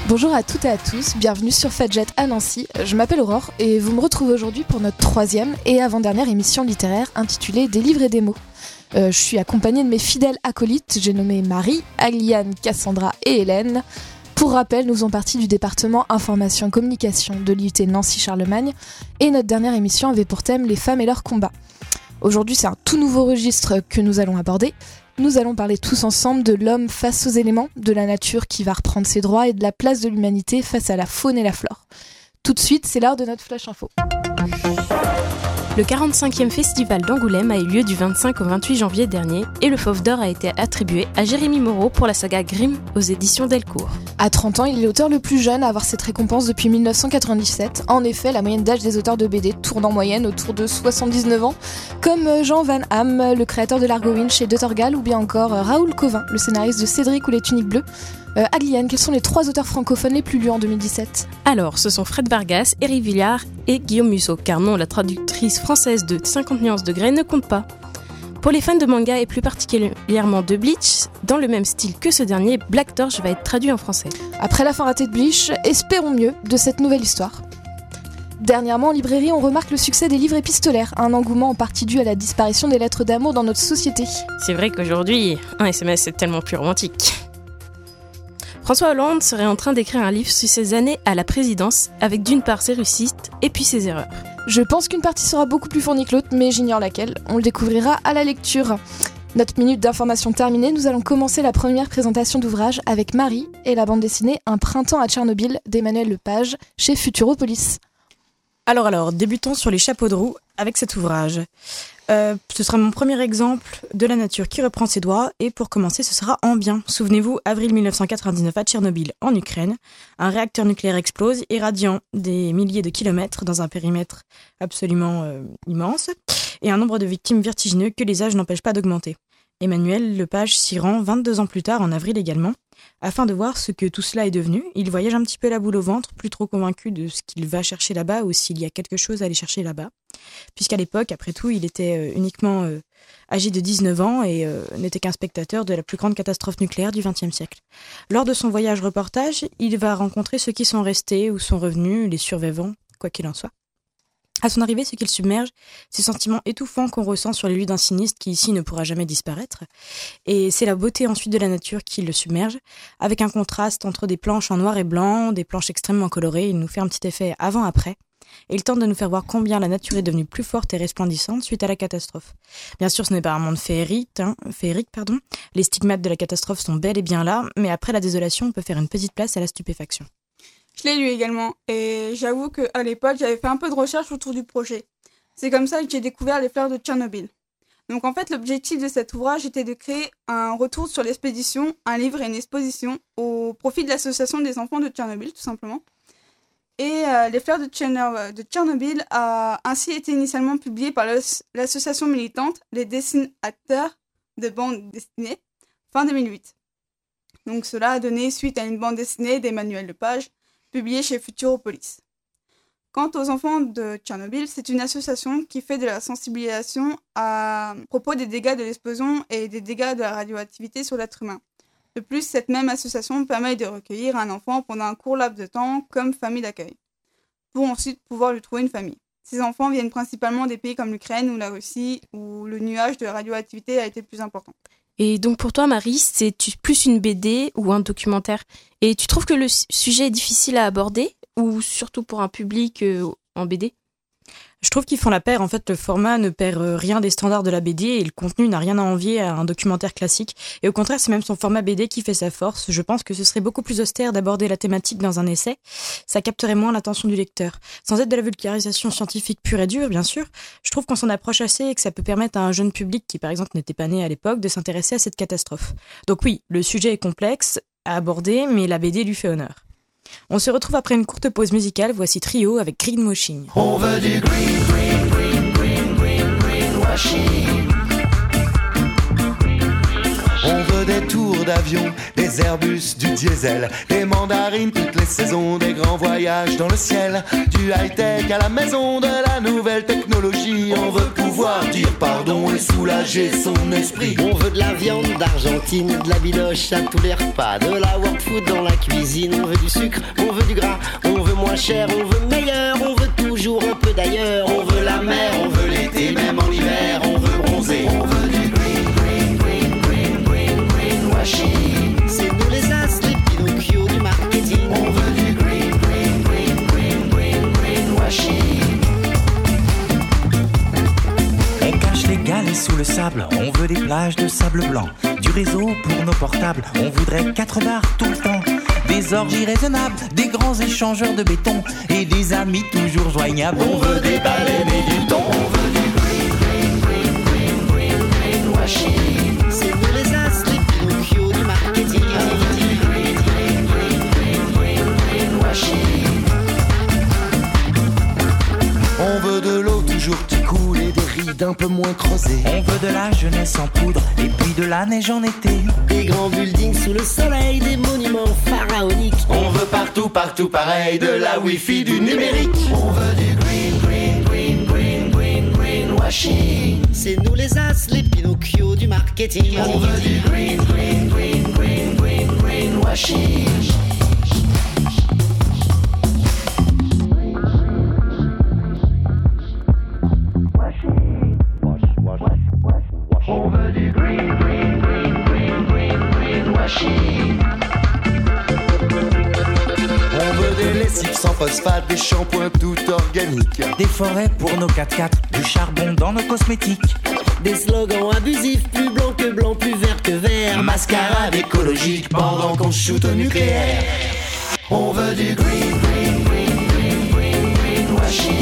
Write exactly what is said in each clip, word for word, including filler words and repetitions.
Bonjour à toutes et à tous, bienvenue sur Fadjet à Nancy. Je m'appelle Aurore et vous me retrouvez aujourd'hui pour notre troisième et avant-dernière émission littéraire intitulée Des livres et des mots. Euh, je suis accompagnée de mes fidèles acolytes, j'ai nommé Marie, Agliane, Cassandra et Hélène. Pour rappel, nous faisons partie du département Information et Communication de l'I U T Nancy-Charlemagne et notre dernière émission avait pour thème les femmes et leurs combats. Aujourd'hui, c'est un tout nouveau registre que nous allons aborder. Nous allons parler tous ensemble de l'homme face aux éléments, de la nature qui va reprendre ses droits et de la place de l'humanité face à la faune et la flore. Tout de suite, c'est l'heure de notre Flash Info. Le quarante-cinquième Festival d'Angoulême a eu lieu du vingt-cinq au vingt-huit janvier dernier et le Fauve d'Or a été attribué à Jérémy Moreau pour la saga Grimm aux éditions Delcourt. À trente ans, il est l'auteur le plus jeune à avoir cette récompense depuis dix-neuf cent quatre-vingt-dix-sept. En effet, la moyenne d'âge des auteurs de B D tourne en moyenne autour de soixante-dix-neuf ans, comme Jean Van Hamme, le créateur de l'Argowin chez De Torgal, ou bien encore Raoul Covin, le scénariste de Cédric ou les Tuniques Bleues. Euh, Agliane, quels sont les trois auteurs francophones les plus lus en deux mille dix-sept ? Alors, ce sont Fred Vargas, Éric Villard et Guillaume Musso, car non, la traductrice française de cinquante nuances de Grey ne compte pas. Pour les fans de manga et plus particulièrement de Bleach, dans le même style que ce dernier, Black Torch va être traduit en français. Après la fin ratée de Bleach, espérons mieux de cette nouvelle histoire. Dernièrement, en librairie, on remarque le succès des livres épistolaires, un engouement en partie dû à la disparition des lettres d'amour dans notre société. C'est vrai qu'aujourd'hui, un S M S c'est tellement plus romantique. François Hollande serait en train d'écrire un livre sur ses années à la présidence, avec d'une part ses réussites et puis ses erreurs. Je pense qu'une partie sera beaucoup plus fournie que l'autre, mais j'ignore laquelle. On le découvrira à la lecture. Notre minute d'information terminée, nous allons commencer la première présentation d'ouvrage avec Marie et la bande dessinée Un printemps à Tchernobyl d'Emmanuel Lepage chez Futuropolis. Alors alors, débutons sur les chapeaux de roue avec cet ouvrage. Euh, ce sera mon premier exemple de la nature qui reprend ses droits et pour commencer ce sera en bien. Souvenez-vous, avril dix-neuf cent quatre-vingt-dix-neuf à Tchernobyl en Ukraine, un réacteur nucléaire explose, irradiant des milliers de kilomètres dans un périmètre absolument euh, immense et un nombre de victimes vertigineux que les âges n'empêchent pas d'augmenter. Emmanuel Lepage s'y rend vingt-deux ans plus tard, en avril également, afin de voir ce que tout cela est devenu. Il voyage un petit peu la boule au ventre, plus trop convaincu de ce qu'il va chercher là-bas ou s'il y a quelque chose à aller chercher là-bas. Puisqu'à l'époque, après tout, il était euh, uniquement euh, âgé de dix-neuf ans et euh, n'était qu'un spectateur de la plus grande catastrophe nucléaire du vingtième siècle. Lors de son voyage reportage, il va rencontrer ceux qui sont restés ou sont revenus, les survivants, quoi qu'il en soit. À son arrivée, ce qu'il submerge, ces sentiments étouffants qu'on ressent sur les lieux d'un sinistre qui ici ne pourra jamais disparaître. Et c'est la beauté ensuite de la nature qui le submerge, avec un contraste entre des planches en noir et blanc, des planches extrêmement colorées. Il nous fait un petit effet avant-après. Et il tente de nous faire voir combien la nature est devenue plus forte et resplendissante suite à la catastrophe. Bien sûr, ce n'est pas un monde féerique, hein, féerique, pardon. Les stigmates de la catastrophe sont bel et bien là, mais après la désolation, on peut faire une petite place à la stupéfaction. Je l'ai lu également, et j'avoue qu'à l'époque, j'avais fait un peu de recherche autour du projet. C'est comme ça que j'ai découvert les fleurs de Tchernobyl. Donc en fait, l'objectif de cet ouvrage était de créer un retour sur l'expédition, un livre et une exposition au profit de l'association des enfants de Tchernobyl, tout simplement. Et euh, les fleurs de, Tcherno- de Tchernobyl a ainsi été initialement publié par l'association militante Les Dessinateurs de bande dessinée, fin deux mille huit. Donc cela a donné suite à une bande dessinée d'Emmanuel Lepage, publiée chez Futuropolis. Quant aux enfants de Tchernobyl, c'est une association qui fait de la sensibilisation à propos des dégâts de l'explosion et des dégâts de la radioactivité sur l'être humain. De plus, cette même association permet de recueillir un enfant pendant un court laps de temps comme famille d'accueil, pour ensuite pouvoir lui trouver une famille. Ces enfants viennent principalement des pays comme l'Ukraine ou la Russie, où le nuage de radioactivité a été plus important. Et donc pour toi, Marie, c'est plus une B D ou un documentaire ? Et tu trouves que le sujet est difficile à aborder ou surtout pour un public euh, en B D ? Je trouve qu'ils font la paire. En fait, le format ne perd rien des standards de la B D et le contenu n'a rien à envier à un documentaire classique. Et au contraire, c'est même son format B D qui fait sa force. Je pense que ce serait beaucoup plus austère d'aborder la thématique dans un essai. Ça capterait moins l'attention du lecteur. Sans être de la vulgarisation scientifique pure et dure, bien sûr, je trouve qu'on s'en approche assez et que ça peut permettre à un jeune public qui, par exemple, n'était pas né à l'époque, de s'intéresser à cette catastrophe. Donc oui, le sujet est complexe à aborder, mais la B D lui fait honneur. On se retrouve après une courte pause musicale. Voici Trio avec Greenwashing. On veut du green, green, green, green, green, greenwashing. On veut des tours d'avions, des Airbus, du diesel, des mandarines, toutes les saisons, des grands voyages dans le ciel, du high-tech à la maison, de la nouvelle technologie. On veut pouvoir dire pardon et soulager son esprit. On veut de la viande d'Argentine, de la biloche à tous les repas, de la world food dans la cuisine. On veut du sucre, on veut du gras, on veut moins cher, on veut meilleur, on veut toujours un peu d'ailleurs. On veut la mer, on veut l'été, même en hiver, on veut bronzer. On veut du green, green, green, green, green, greenwashing. C'est nous les as, les Pinocchio du marketing. On veut du green, green, green, green, green, greenwashing. On cache les galets sous le sable, on veut des plages de sable blanc, du réseau pour nos portables, on voudrait quatre bars tout le temps, des orgies raisonnables, des grands échangeurs de béton et des amis toujours joignables. On veut des baleines et du thon. On veut du green, green, green, green, green, greenwashing. C'est nous les as, les Pinocchio du marketing. On veut du green, green, green, green, green, greenwashing. On veut de l'eau toujours qui coule et des rides un peu moins creusées. On veut de la jeunesse en poudre et puis de la neige en été. Des grands buildings sous le soleil, des monuments pharaoniques. On veut partout, partout pareil, de la wifi, du numérique. On veut du green, green, green, green, green, greenwashing. C'est nous les as, les Pinocchio du marketing. On veut du green, green, green, green, green, greenwashing. On veut du green, green, green, green, green, greenwashing. On veut des lessives sans phosphate, des shampoings tout organiques, des forêts pour nos quatre-quatre, du charbon dans nos cosmétiques. Des slogans abusifs, plus blanc que blanc, plus vert que vert. mascarade écologique pendant qu'on shoot au nucléaire. On veut du green, green, green, green, green, greenwashing.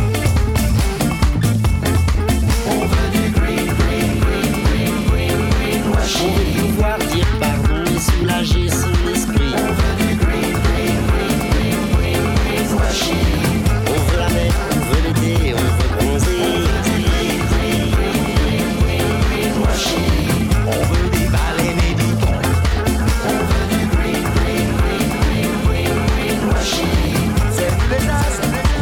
On veut du green, green, green, green, green, greenwashing. On veut pouvoir dire pardon et soulager son esprit. On veut du green, green, green, green, green, greenwashing. On veut la mer, on veut l'été, on veut bronzer. On veut des baleines et du thon. On veut du green, green, green, green, green, greenwashing. C'est les as.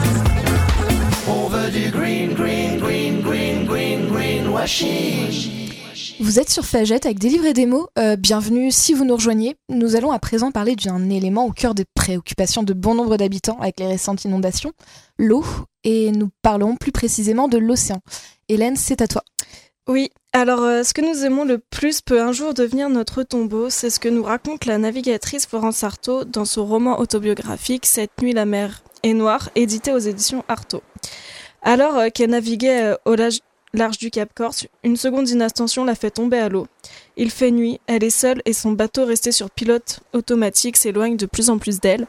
On veut du green, green, green, green, green, greenwashing. Vous êtes sur Fagette avec des livres et des mots. Euh, bienvenue si vous nous rejoignez. Nous allons à présent parler d'un élément au cœur des préoccupations de bon nombre d'habitants avec les récentes inondations, l'eau, et nous parlerons plus précisément de l'océan. Hélène, c'est à toi. Oui, alors euh, ce que nous aimons le plus peut un jour devenir notre tombeau, c'est ce que nous raconte la navigatrice Florence Artaud dans son roman autobiographique « Cette nuit la mer est noire » édité aux éditions Artaud. Alors euh, qu'elle naviguait euh, au large, large du Cap Corse, une seconde inattention la fait tomber à l'eau. Il fait nuit, elle est seule et son bateau resté sur pilote automatique s'éloigne de plus en plus d'elle.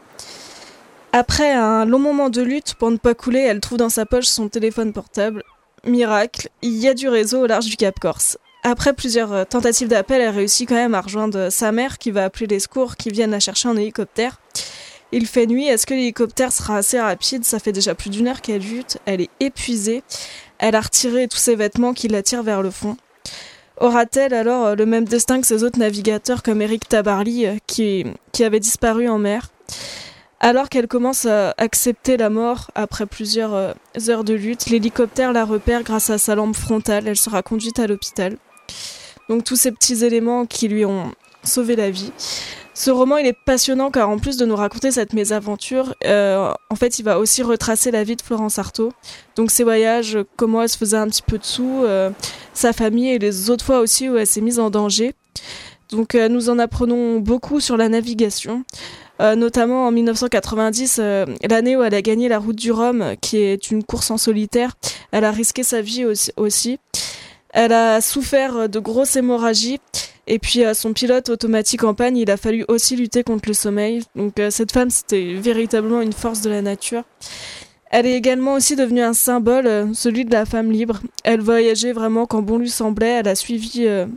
Après un long moment de lutte pour ne pas couler, elle trouve dans sa poche son téléphone portable. Miracle, il y a du réseau au large du Cap Corse. Après plusieurs tentatives d'appel, elle réussit quand même à rejoindre sa mère qui va appeler les secours qui viennent la chercher en hélicoptère. Il fait nuit, est-ce que l'hélicoptère sera assez rapide ? Ça fait déjà plus d'une heure qu'elle lutte, elle est épuisée. Elle a retiré tous ses vêtements qui la tirent vers le fond. Aura-t-elle alors le même destin que ses autres navigateurs comme Éric Tabarly qui, qui avait disparu en mer ? Alors qu'elle commence à accepter la mort après plusieurs euh, heures de lutte, l'hélicoptère la repère grâce à sa lampe frontale. Elle sera conduite à l'hôpital. Donc tous ces petits éléments qui lui ont sauvé la vie. Ce roman, il est passionnant car en plus de nous raconter cette mésaventure, euh, en fait, il va aussi retracer la vie de Florence Artaud. Donc ses voyages, comment elle se faisait un petit peu de sous, euh, sa famille et les autres fois aussi où elle s'est mise en danger. Donc euh, nous en apprenons beaucoup sur la navigation. Euh, notamment en dix-neuf cent quatre-vingt-dix, euh, l'année où elle a gagné la route du Rhum, qui est une course en solitaire. Elle a risqué sa vie aussi. aussi. Elle a souffert de grosses hémorragies. Et puis euh, son pilote automatique en panne, il a fallu aussi lutter contre le sommeil. Donc euh, cette femme, c'était véritablement une force de la nature. Elle est également aussi devenue un symbole, euh, celui de la femme libre. Elle voyageait vraiment quand bon lui semblait. Elle a suivi euh,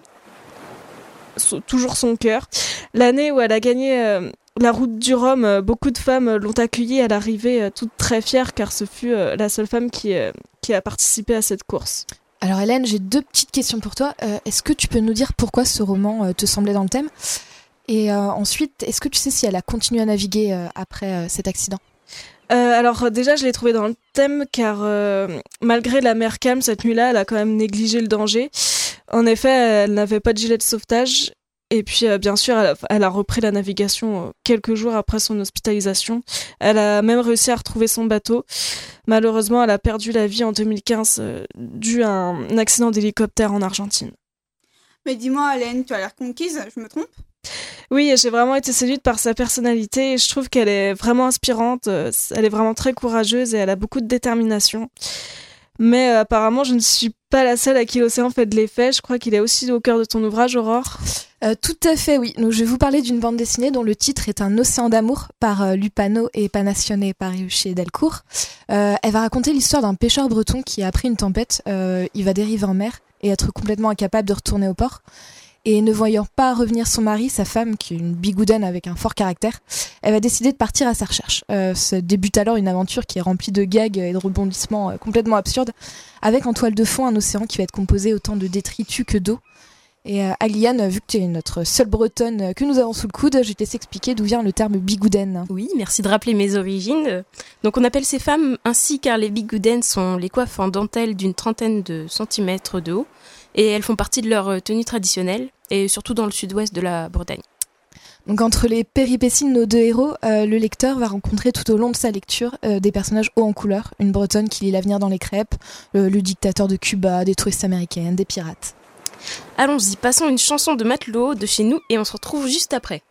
so- toujours son cœur. L'année où elle a gagné... Euh, La route du Rhum, beaucoup de femmes l'ont accueillie à l'arrivée, toutes très fières, car ce fut la seule femme qui, qui a participé à cette course. Alors Hélène, j'ai deux petites questions pour toi. Euh, est-ce que tu peux nous dire pourquoi ce roman euh, te semblait dans le thème ? Et euh, ensuite, est-ce que tu sais si elle a continué à naviguer euh, après euh, cet accident ? Euh, alors déjà, je l'ai trouvé dans le thème car euh, malgré la mer calme, cette nuit-là, elle a quand même négligé le danger. En effet, elle n'avait pas de gilet de sauvetage. Et puis, euh, bien sûr, elle a, elle a repris la navigation euh, quelques jours après son hospitalisation. Elle a même réussi à retrouver son bateau. Malheureusement, elle a perdu la vie en deux mille quinze euh, dû à un accident d'hélicoptère en Argentine. Mais dis-moi, Hélène, tu as l'air conquise, je me trompe ? Oui, j'ai vraiment été séduite par sa personnalité. Je trouve qu'elle est vraiment inspirante. Elle est vraiment très courageuse et elle a beaucoup de détermination. Mais euh, apparemment, je ne suis pas la seule à qui l'océan fait de l'effet. Je crois qu'il est aussi au cœur de ton ouvrage, Aurore. Euh, tout à fait, oui. Donc, je vais vous parler d'une bande dessinée dont le titre est Un océan d'amour par euh, Lupano et Panassione paru chez Delcourt. Euh, elle va raconter l'histoire d'un pêcheur breton qui, après une tempête, euh, il va dériver en mer et être complètement incapable de retourner au port. Et ne voyant pas revenir son mari, sa femme, qui est une bigoudaine avec un fort caractère, elle va décider de partir à sa recherche. Euh, se débute alors une aventure qui est remplie de gags et de rebondissements euh, complètement absurdes, avec en toile de fond un océan qui va être composé autant de détritus que d'eau. Et euh, Aliane, vu que tu es notre seule bretonne que nous avons sous le coude, je vais te laisser expliquer d'où vient le terme bigoudaine. Oui, merci de rappeler mes origines. Donc on appelle ces femmes ainsi car les bigoudaines sont les coiffes en dentelle d'une trentaine de centimètres de haut. Et elles font partie de leur tenue traditionnelle, et surtout dans le sud-ouest de la Bretagne. Donc entre les péripéties de nos deux héros, euh, le lecteur va rencontrer tout au long de sa lecture euh, des personnages hauts en couleur, une bretonne qui lit l'avenir dans les crêpes, euh, le dictateur de Cuba, des touristes américaines, des pirates. Allons-y, passons une chanson de Matelot de chez nous et on se retrouve juste après.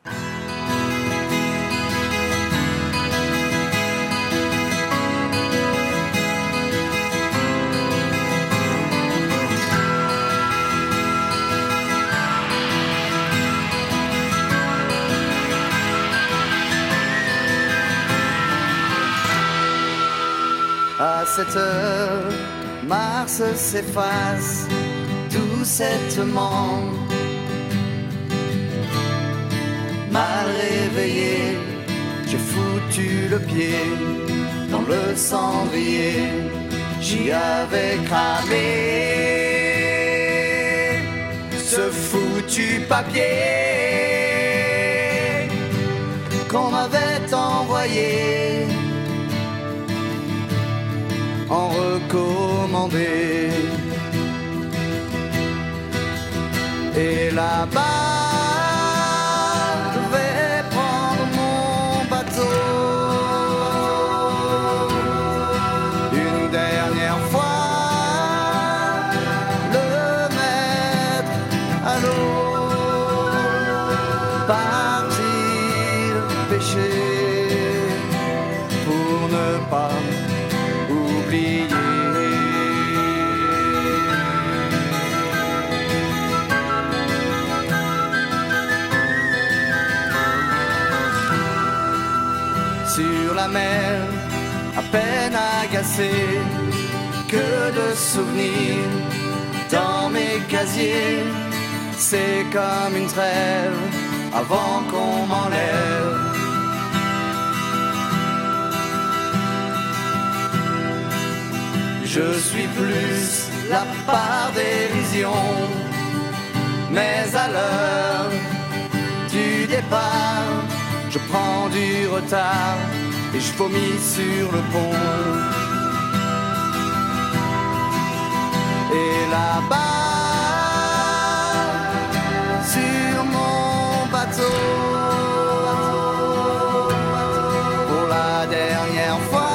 À cette heure, Mars s'efface doucettement. Mal réveillé, j'ai foutu le pied dans le cendrier. J'y avais cramé ce foutu papier qu'on m'avait envoyé en recommandé. Et là-bas, je vais prendre mon bateau une dernière fois, le mettre à l'eau, partir pêcher pour ne pas oublier. Sur la mer, à peine agacé, que de souvenirs dans mes casiers. C'est comme une trêve avant qu'on m'enlève. Je suis plus la part dérision, mais à l'heure du départ, je prends du retard et je vomis sur le pont. Et là-bas, sur mon bateau, pour la dernière fois,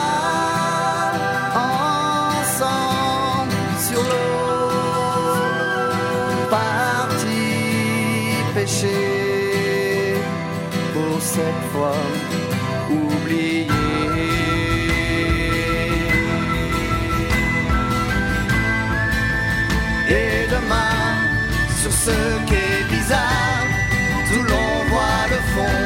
ensemble sur l'eau, parti pêcher, pour cette fois oublié. Et demain, sur ce quai bizarre, tout l'on voit le fond,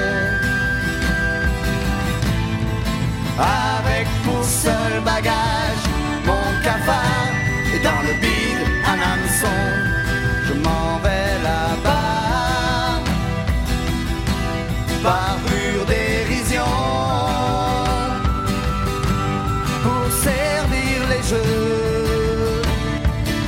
avec pour seul bagage mon cafard, et dans le bide un hameçon. Je m'en vais là-bas, par pure dérision, pour servir les jeux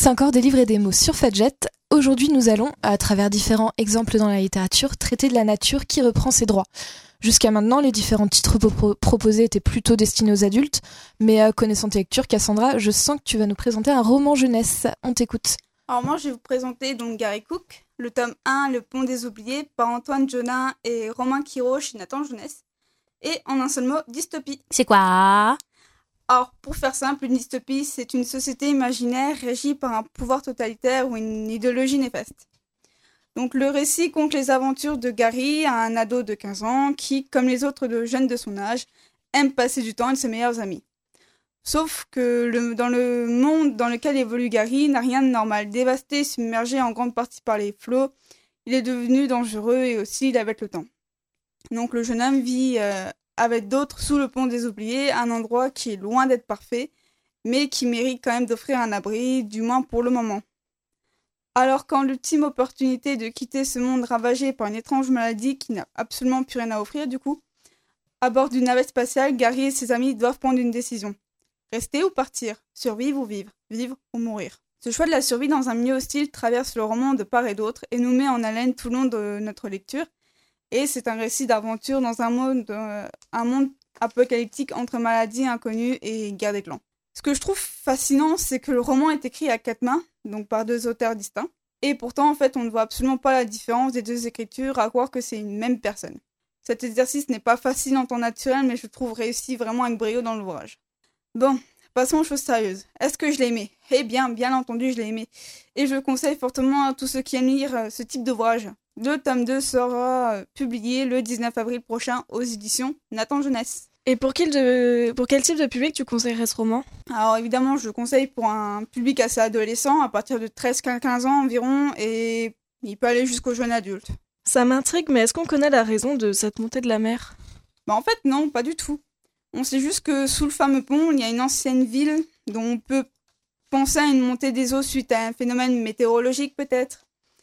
encore des livres et des mots sur Fadjet. Aujourd'hui, nous allons, à travers différents exemples dans la littérature, traiter de la nature qui reprend ses droits. Jusqu'à maintenant, les différents titres pro- proposés étaient plutôt destinés aux adultes, mais euh, connaissant tes lectures, Cassandra, je sens que tu vas nous présenter un roman jeunesse. On t'écoute. Alors moi, je vais vous présenter donc Gary Cook, le tome un, Le Pont des Oubliés, par Antoine Jonin et Romain Quirault chez Nathan Jeunesse. Et en un seul mot, dystopie. C'est quoi ? Alors, pour faire simple, une dystopie, c'est une société imaginaire régie par un pouvoir totalitaire ou une idéologie néfaste. Donc, le récit compte les aventures de Gary, un ado de quinze ans, qui, comme les autres de jeunes de son âge, aime passer du temps avec ses meilleurs amis. Sauf que le, dans le monde dans lequel évolue Gary, n'a rien de normal. Dévasté, submergé en grande partie par les flots, il est devenu dangereux et hostile avec le temps. Donc, le jeune homme vit... Euh, avec d'autres sous le pont des oubliés, un endroit qui est loin d'être parfait, mais qui mérite quand même d'offrir un abri, du moins pour le moment. Alors quand l'ultime opportunité de quitter ce monde ravagé par une étrange maladie qui n'a absolument plus rien à offrir du coup, à bord d'une navette spatiale, Gary et ses amis doivent prendre une décision. Rester ou partir ? Survivre ou vivre ? Vivre ou mourir ? Ce choix de la survie dans un milieu hostile traverse le roman de part et d'autre et nous met en haleine tout le long de notre lecture. Et c'est un récit d'aventure dans un monde, euh, un monde apocalyptique entre maladies inconnues et guerre des clans. Ce que je trouve fascinant, c'est que le roman est écrit à quatre mains, donc par deux auteurs distincts. Et pourtant, en fait, on ne voit absolument pas la différence des deux écritures, à croire que c'est une même personne. Cet exercice n'est pas facile en temps naturel, mais je trouve réussi vraiment avec brio dans l'ouvrage. Bon, passons aux choses sérieuses. Est-ce que je l'ai aimé ? Eh bien, bien entendu, je l'ai aimé. Et je le conseille fortement à tous ceux qui aiment lire euh, ce type d'ouvrage. Le tome deux sera euh, publié le dix-neuf avril prochain aux éditions Nathan Jeunesse. Et pour quel, de... pour quel type de public tu conseillerais ce roman ? Alors évidemment, je le conseille pour un public assez adolescent, à partir de treize à quinze ans environ, et il peut aller jusqu'aux jeunes adultes. Ça m'intrigue, mais est-ce qu'on connaît la raison de cette montée de la mer ? Bah en fait non, pas du tout. On sait juste que sous le fameux pont, il y a une ancienne ville dont on peut penser à une montée des eaux suite à un phénomène météorologique peut-être.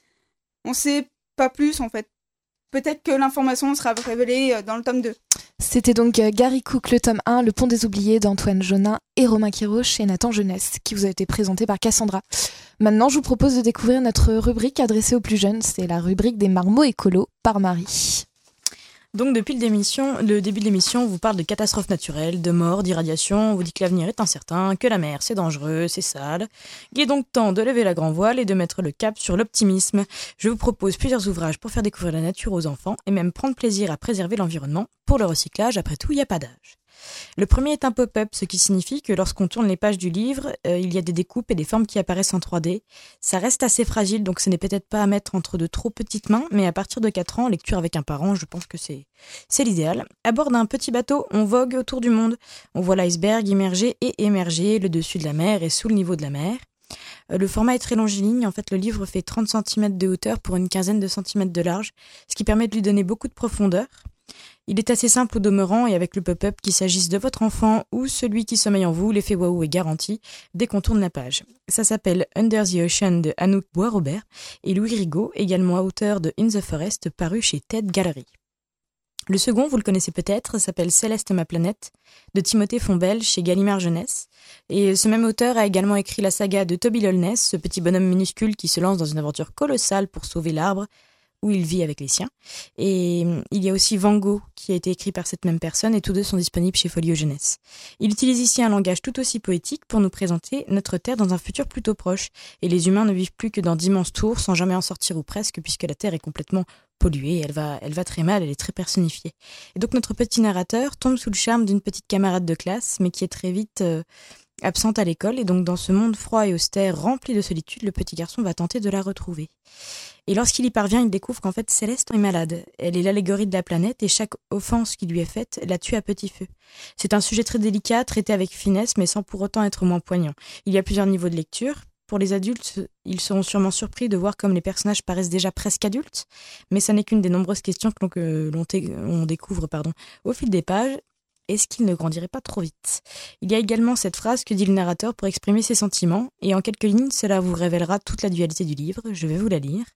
On sait pas plus en fait. Peut-être que l'information sera révélée dans le tome deux. C'était donc Gary Cook, le tome un, Le Pont des Oubliés d'Antoine Jonin et Romain Quirault chez Nathan Jeunesse, qui vous a été présenté par Cassandra. Maintenant, je vous propose de découvrir notre rubrique adressée aux plus jeunes. C'est la rubrique des marmots écolos par Marie. Donc depuis le, démission, le début de l'émission, on vous parle de catastrophes naturelles, de morts, d'irradiation, on vous dit que l'avenir est incertain, que la mer c'est dangereux, c'est sale. Il est donc temps de lever la grand voile et de mettre le cap sur l'optimisme. Je vous propose plusieurs ouvrages pour faire découvrir la nature aux enfants et même prendre plaisir à préserver l'environnement. Pour le recyclage, après tout, il n'y a pas d'âge. Le premier est un pop-up, ce qui signifie que lorsqu'on tourne les pages du livre, euh, il y a des découpes et des formes qui apparaissent en trois D. Ça reste assez fragile, donc ce n'est peut-être pas à mettre entre de trop petites mains, mais à partir de quatre ans, lecture avec un parent, je pense que c'est, c'est l'idéal. À bord d'un petit bateau, on vogue autour du monde. On voit l'iceberg immergé et émerger, le dessus de la mer et sous le niveau de la mer. Euh, le format est très longiligne, en fait le livre fait trente centimètres de hauteur pour une quinzaine de centimètres de large, ce qui permet de lui donner beaucoup de profondeur. Il est assez simple au demeurant et avec le pop-up, qu'il s'agisse de votre enfant ou celui qui sommeille en vous, l'effet waouh est garanti dès qu'on tourne la page. Ça s'appelle Under the Ocean de Anouk Bois-Robert et Louis Rigaud, également auteur de In the Forest, paru chez Ted Gallery. Le second, vous le connaissez peut-être, s'appelle Céleste ma planète de Timothée Fombelle chez Gallimard Jeunesse. Et ce même auteur a également écrit la saga de Toby Lowness, ce petit bonhomme minuscule qui se lance dans une aventure colossale pour sauver l'arbre où il vit avec les siens. Et il y a aussi Van Gogh qui a été écrit par cette même personne et tous deux sont disponibles chez Folio Jeunesse. Il utilise ici un langage tout aussi poétique pour nous présenter notre Terre dans un futur plutôt proche. Et les humains ne vivent plus que dans d'immenses tours sans jamais en sortir ou presque puisque la Terre est complètement polluée, elle va, elle va très mal, elle est très personnifiée. Et donc notre petit narrateur tombe sous le charme d'une petite camarade de classe mais qui est très vite euh, absente à l'école et donc dans ce monde froid et austère rempli de solitude, le petit garçon va tenter de la retrouver. Et lorsqu'il y parvient, il découvre qu'en fait Céleste est malade. Elle est l'allégorie de la planète et chaque offense qui lui est faite la tue à petit feu. C'est un sujet très délicat, traité avec finesse mais sans pour autant être moins poignant. Il y a plusieurs niveaux de lecture. Pour les adultes, ils seront sûrement surpris de voir comme les personnages paraissent déjà presque adultes, mais ça n'est qu'une des nombreuses questions que l'on, que l'on, t- on découvre pardon, au fil des pages. Est-ce qu'il ne grandirait pas trop vite ? Il y a également cette phrase que dit le narrateur pour exprimer ses sentiments, et en quelques lignes, cela vous révélera toute la dualité du livre. Je vais vous la lire.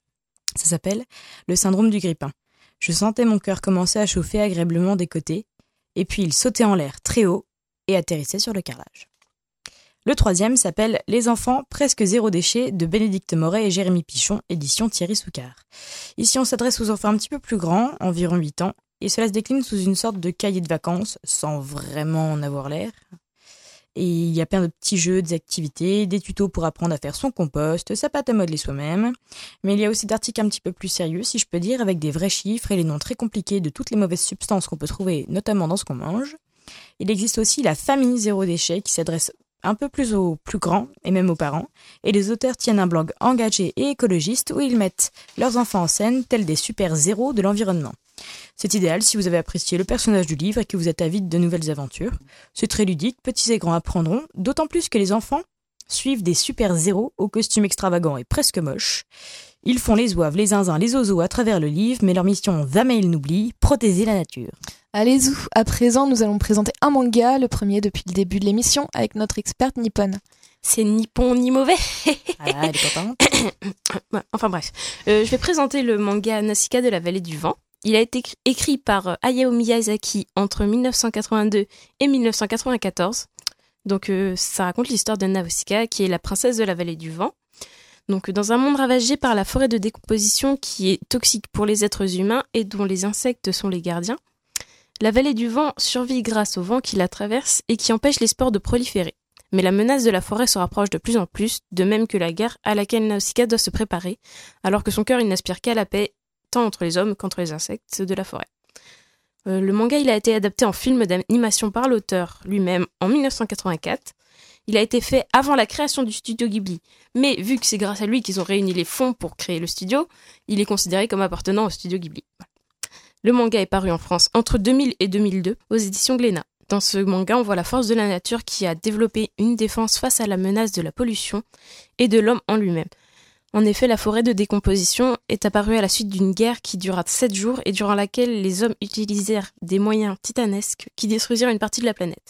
Ça s'appelle « Le syndrome du grippin ». Je sentais mon cœur commencer à chauffer agréablement des côtés, et puis il sautait en l'air très haut et atterrissait sur le carrelage. Le troisième s'appelle Les enfants presque zéro déchet de Bénédicte Moret et Jérémy Pichon, édition Thierry Soucard. Ici, on s'adresse aux enfants un petit peu plus grands, environ huit ans, et cela se décline sous une sorte de cahier de vacances, sans vraiment en avoir l'air. Et il y a plein de petits jeux, des activités, des tutos pour apprendre à faire son compost, sa pâte à modeler soi-même. Mais il y a aussi d'articles un petit peu plus sérieux, si je peux dire, avec des vrais chiffres et les noms très compliqués de toutes les mauvaises substances qu'on peut trouver, notamment dans ce qu'on mange. Il existe aussi la famille zéro déchet qui s'adresse un peu plus aux plus grands et même aux parents. Et les auteurs tiennent un blog engagé et écologiste où ils mettent leurs enfants en scène tels des super zéros de l'environnement. C'est idéal si vous avez apprécié le personnage du livre et que vous êtes avide de nouvelles aventures. C'est très ludique, petits et grands apprendront, d'autant plus que les enfants suivent des super zéros aux costumes extravagants et presque moches. Ils font les zouaves, les zinzins, les ozos à travers le livre, mais leur mission, jamais ils n'oublient, protéger la nature. Allez zou, à présent nous allons présenter un manga, le premier depuis le début de l'émission, avec notre experte nippone. C'est ni bon ni mauvais. Ah, elle est contente. Enfin bref, euh, je vais présenter le manga Nausicaa de la vallée du vent. Il a été écrit par Hayao Miyazaki entre dix-neuf cent quatre-vingt-deux et dix-neuf cent quatre-vingt-quatorze. Donc euh, ça raconte l'histoire de Nausicaa, qui est la princesse de la vallée du vent. Donc dans un monde ravagé par la forêt de décomposition qui est toxique pour les êtres humains et dont les insectes sont les gardiens, la vallée du vent survit grâce au vent qui la traverse et qui empêche les spores de proliférer. Mais la menace de la forêt se rapproche de plus en plus, de même que la guerre à laquelle Nausicaa doit se préparer, alors que son cœur il n'aspire qu'à la paix, tant entre les hommes qu'entre les insectes de la forêt. Euh, le manga il a été adapté en film d'animation par l'auteur lui-même en dix-neuf cent quatre-vingt-quatre. Il a été fait avant la création du studio Ghibli, mais vu que c'est grâce à lui qu'ils ont réuni les fonds pour créer le studio, il est considéré comme appartenant au studio Ghibli. Voilà. Le manga est paru en France entre deux mille et deux mille deux aux éditions Glénat. Dans ce manga, on voit la force de la nature qui a développé une défense face à la menace de la pollution et de l'homme en lui-même. En effet, la forêt de décomposition est apparue à la suite d'une guerre qui dura sept jours et durant laquelle les hommes utilisèrent des moyens titanesques qui détruisirent une partie de la planète.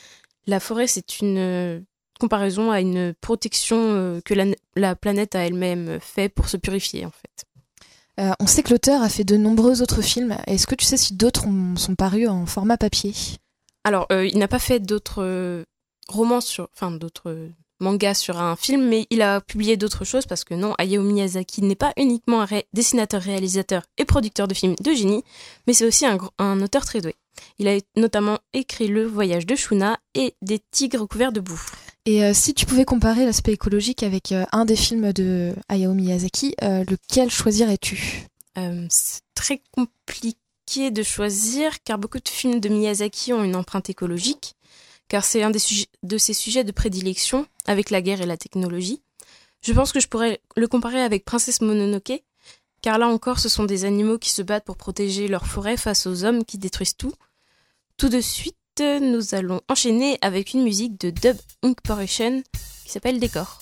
La forêt, c'est une euh, comparaison à une protection euh, que la, la planète a elle-même fait pour se purifier, en fait. Euh, on sait que l'auteur a fait de nombreux autres films. Est-ce que tu sais si d'autres ont, sont parus en format papier ? Alors, euh, il n'a pas fait d'autres euh, romans sur... Enfin, d'autres... Euh, manga sur un film, mais il a publié d'autres choses parce que non, Hayao Miyazaki n'est pas uniquement un ré- dessinateur, réalisateur et producteur de films de génie, mais c'est aussi un, un auteur très doué. Il a notamment écrit Le Voyage de Shuna et Des tigres couverts de boue. Et euh, si tu pouvais comparer l'aspect écologique avec euh, un des films de Hayao Miyazaki, euh, lequel choisirais-tu ? euh, C'est très compliqué de choisir car beaucoup de films de Miyazaki ont une empreinte écologique, car c'est un des sujets, de ses sujets de prédilection, avec la guerre et la technologie. Je pense que je pourrais le comparer avec Princesse Mononoke, car là encore, ce sont des animaux qui se battent pour protéger leur forêt face aux hommes qui détruisent tout. Tout de suite, nous allons enchaîner avec une musique de Dub Incorporation qui s'appelle Décor.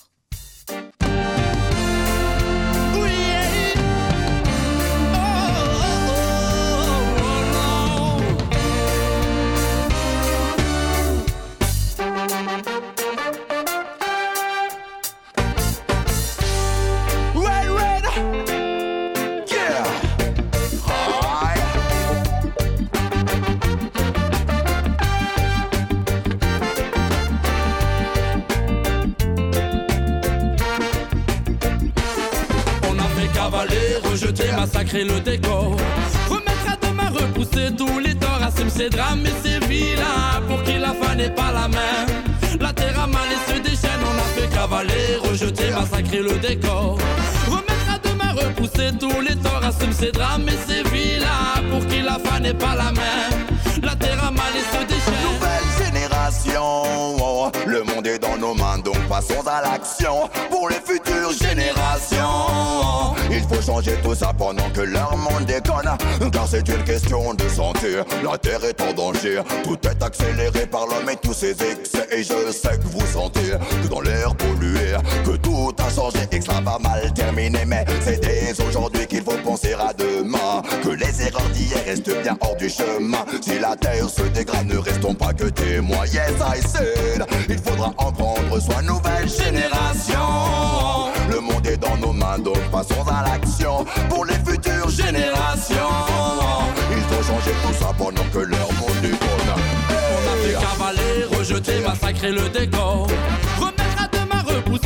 Rejeter, massacrer le décor. Remettre à demain, repousser tous les torts. Assume ses drames et ses vilains. Pour qui la fin n'est pas la même. La terre a mal et se déchaîne. On a fait cavaler, rejeter, massacrer le décor. Remettre à demain, repousser tous les torts. Assume ses drames et ses vilains. Pour qui la fin n'est pas la même. La terre a mal et se déchaîne. Nouvelle génération, oh, le monde est dans nos mains, donc passons à l'action. Pour les futures générations, il faut changer tout ça pendant que leur monde déconne. Car c'est une question de santé, la terre est en danger. Tout est accéléré par l'homme et tous ses excès. Et je sais que vous sentez que dans l'air pollué, que tout a changé et que ça va mal terminer. Mais c'est dès aujourd'hui qu'il faut penser à demain, que les erreurs d'hier restent bien hors du chemin. Si la terre se dégrade, ne restons pas que témoins. Yes, I said, il faudra en prendre soin. Nouvelle génération, le monde est dans nos mains, donc passons à l'action. Pour les futures générations, il faut changer tout ça pendant que leur monde déconne. On a fait cavaler, rejeter, massacrer le décor.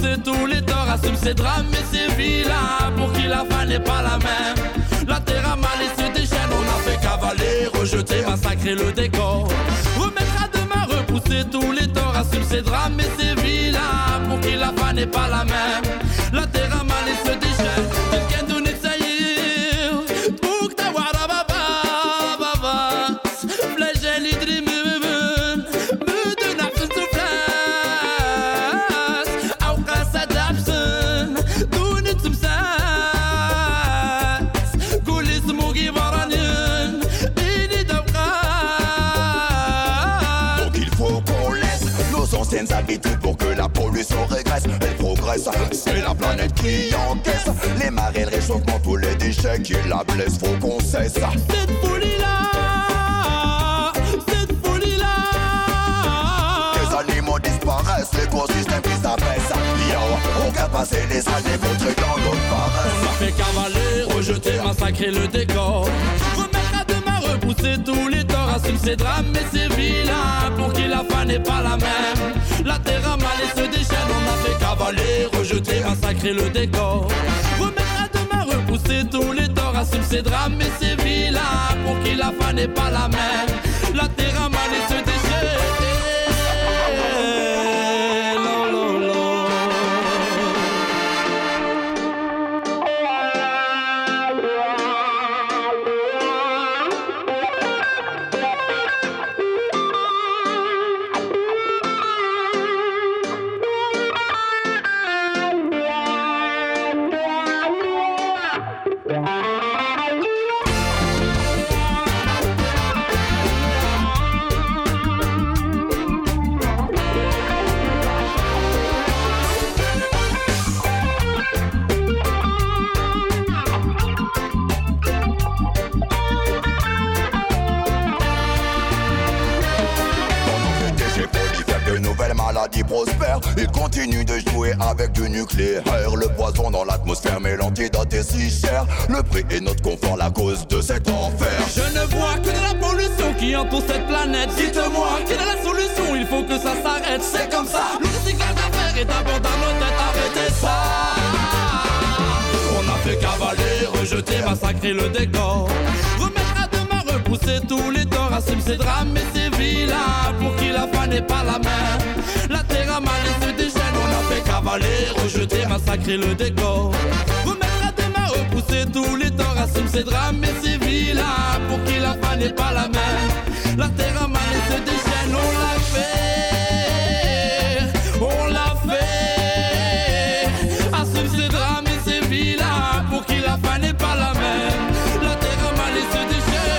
repousser tous les torts, assume ses drames et ses vilains, pour qui la fin n'est pas la même. La terre a mal et se déchaîne, on a fait cavaler, rejeter, massacrer le décor. Remettre à demain, repousser tous les torts, assume ses drames et ses vilains, pour qui la fin n'est pas la même. La terre a mal et se déchaîne, quelqu'un donne de saillir, pour que ta wara baba baba, flèche les dream, me donne à tout soufflance, au cas ça d'absent, donne tout ça, goulis mogi varanien, bini d'abras. Donc il faut qu'on laisse nos anciennes habitudes pour que la pollution régresse. Elle progresse, c'est la planète qui encaisse les marées, le réchauffement, tous les déchets qui la blessent. Faut qu'on cesse cette folie-là, cette folie-là. Les animaux disparaissent, l'écosystème qui s'abaisse. Yo, on va passer les années contrées dans notre paresse. On a fait cavaler, rejeter, massacrer le décor. Remettre à demain, repousser tous les torts, assume ses drames et ses vilains, pour qui la fin n'est pas la même. La terre a mal et se déchaîne, on a fait cavaler, rejeter, massacrer le décor. Remettre à demain, repousser tous les torts, assume ses drames et ses vilains, pour qui la fin n'est pas la même. La terre a mal et se déchaîne. Lo, lo, lo. Maladie prospère, il continue de jouer avec du nucléaire. Le poison dans l'atmosphère, mais l'antidote est si cher. Le prix est notre confort, la cause de cet enfer. Je ne vois que de la pollution qui entoure cette planète. Dites-moi, quelle est la solution? Il faut que ça s'arrête, c'est comme ça. Le recyclage d'affaires est d'abord dans nos têtes, arrêtez ça. On a fait cavaler, rejeter, massacrer le décor. Remettre à demain, repousser tous les torts, assume ses drames et ses vilains, pour qui la fin n'est pas la même. La terre a mal et se déchaîne, on a fait cavaler, rejeter, massacrer le décor. Remettre à demain, repousser tous les torts, assume ses drames et ses vilains, pour qui la fin n'est pas la même. La terre a mal et se déchaîne, on l'a fait, on l'a fait. Assume ses drames et ses vilains, pour qui la fin n'est pas la même. La terre a mal et se déchaîne.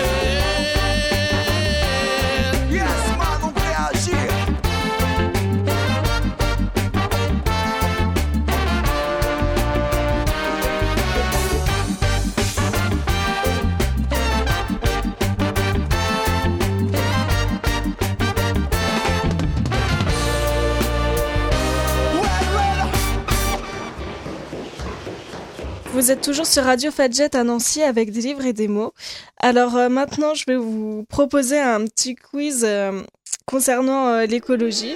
Vous êtes toujours sur Radio Fadjet à Nancy avec des livres et des mots. Alors euh, maintenant, je vais vous proposer un petit quiz euh, concernant euh, l'écologie.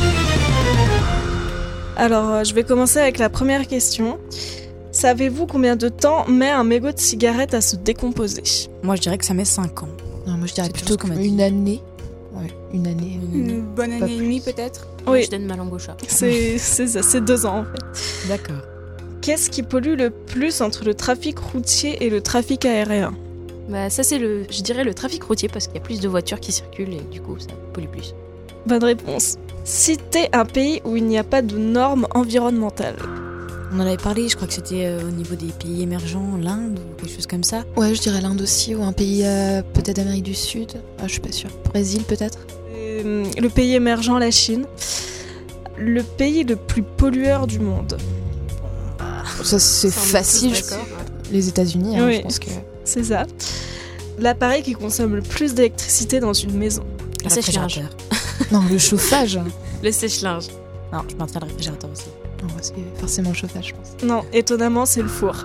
Alors, euh, je vais commencer avec la première question. Savez-vous combien de temps met un mégot de cigarette à se décomposer? Moi, je dirais que ça met cinq ans. Non, moi je dirais C'est plutôt plutôt comme une année. Ouais, une année. Une bonne année et demie peut-être. Oui, Je donne ma langue au chat. c'est c'est ça, c'est deux ans en fait. D'accord. Qu'est-ce qui pollue le plus entre le trafic routier et le trafic aérien? Bah, ça, c'est le, je dirais le trafic routier parce qu'il y a plus de voitures qui circulent et du coup, ça pollue plus. Bonne réponse. Citez un pays où il n'y a pas de normes environnementales. On en avait parlé, je crois que c'était euh, au niveau des pays émergents, l'Inde ou quelque chose comme ça. Ouais, je dirais l'Inde aussi, ou un pays euh, peut-être d'Amérique du Sud. Ah, je suis pas sûre. Brésil peut-être. Euh, le pays émergent, la Chine. Le pays le plus pollueur du monde. Ça c'est Ça, on est facile. tous d'accord, Les États-Unis, hein, Oui. je pense que. C'est ça. L'appareil qui consomme le plus d'électricité dans une maison. Le sèche-linge. Non, le chauffage. Le sèche-linge. Non, je mettrais le réfrigérateur aussi. Non, c'est forcément le chauffage, je pense. Non, étonnamment, c'est le four.